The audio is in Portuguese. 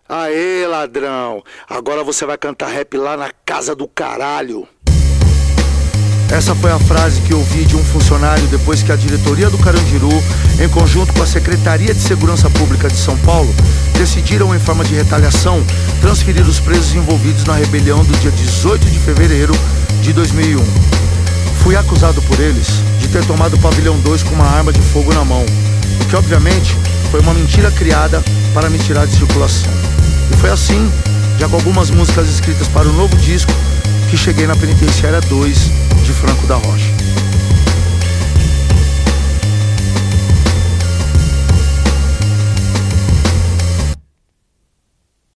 Aê, ladrão, agora você vai cantar rap lá na casa do caralho. Essa foi a frase que ouvi de um funcionário depois que a diretoria do Carandiru, em conjunto com a Secretaria de Segurança Pública de São Paulo, decidiram, em forma de retaliação, transferir os presos envolvidos na rebelião do dia 18 de fevereiro de 2001. Fui acusado por eles de ter tomado o pavilhão 2 com uma arma de fogo na mão, o que obviamente foi uma mentira criada para me tirar de circulação. E foi assim, já com algumas músicas escritas para o novo disco, que cheguei na Penitenciária 2 de Franco da Rocha.